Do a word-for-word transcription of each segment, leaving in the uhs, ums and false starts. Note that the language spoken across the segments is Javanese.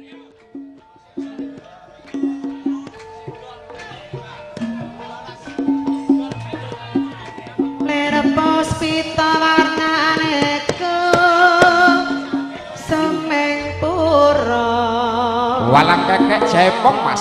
Puspita warnane ku semeng pura walang kekek jaipong mas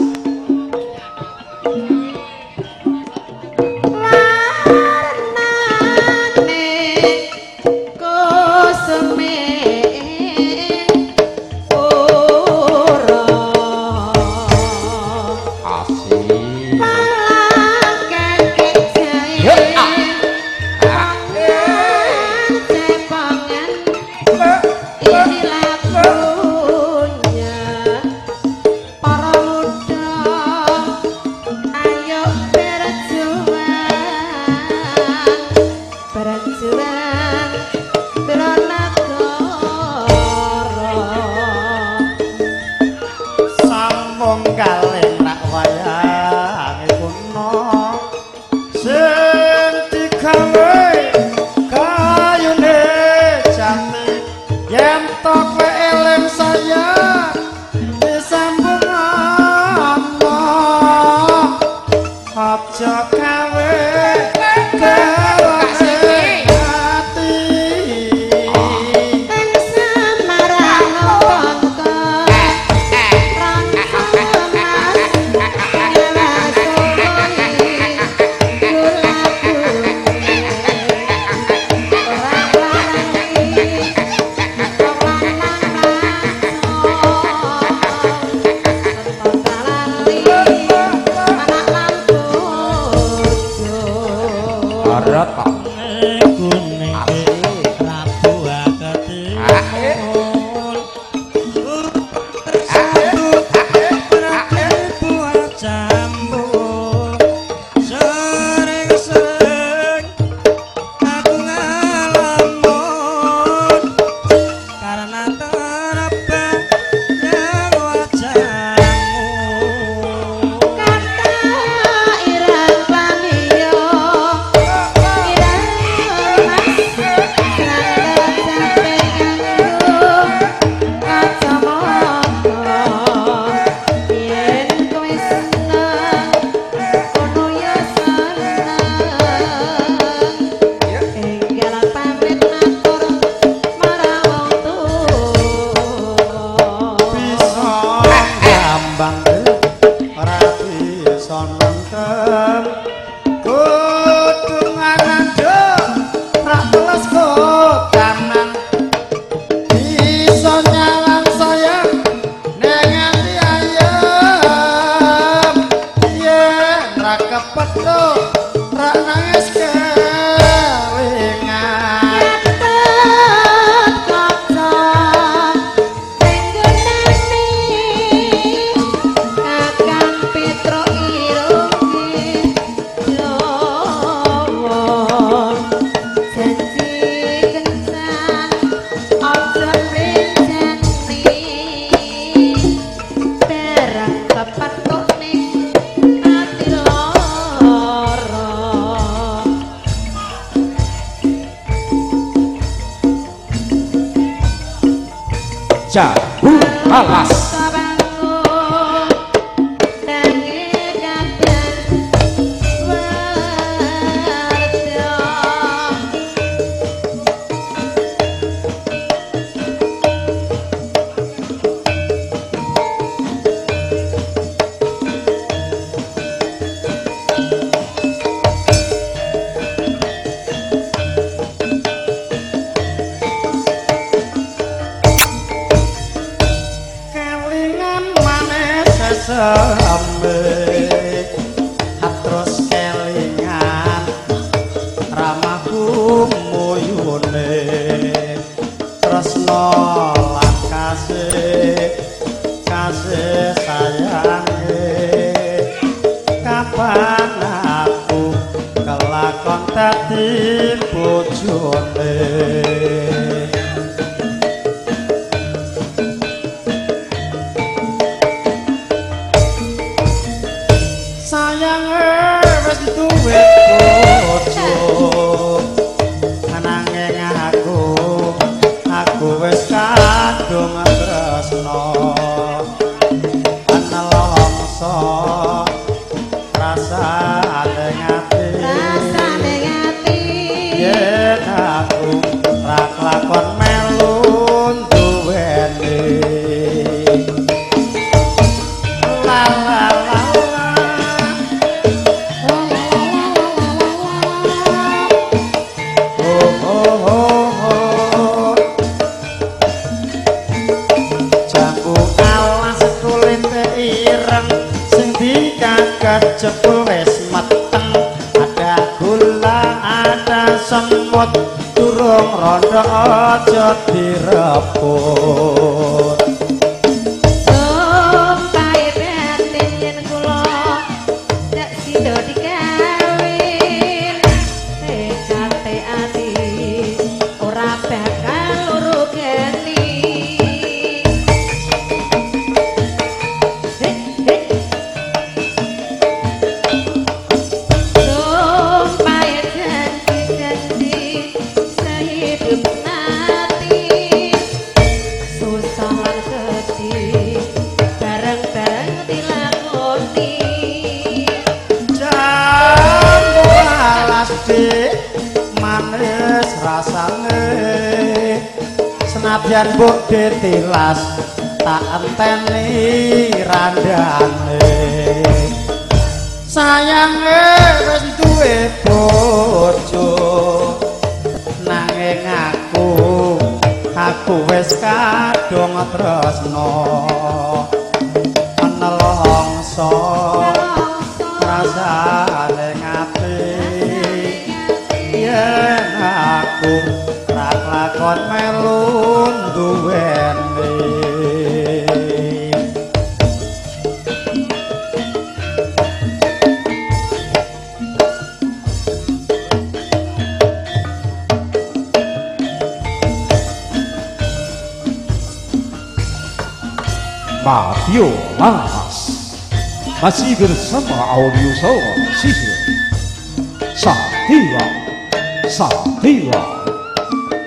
Jabu alas aku wis kadung terus tresno nelongso rasane ngati rasane ngati yen aku ra kelakon melu duweni la la la oh oh oh jambu alas kulite ireng sing dikaget jebul wis meteng ada gula ada semut durung rondo aja direbut sumpah batin yen kula nek sida dikawin tekate ati ora bakal rugeni sumpah janji-janji sehidup mati susah lan sedih bareng-bareng dilakoni jambu alas dik manis rasane senadyan mbok ditilas tak enteni randane sayange wis duwe bojo nanging aku aku wis kadung tresno nelongso rasane ngati yen aku ra kelakon melu duweni Mafio Laras masih bersama audio Soul Sisir Sahiwa Sahiwa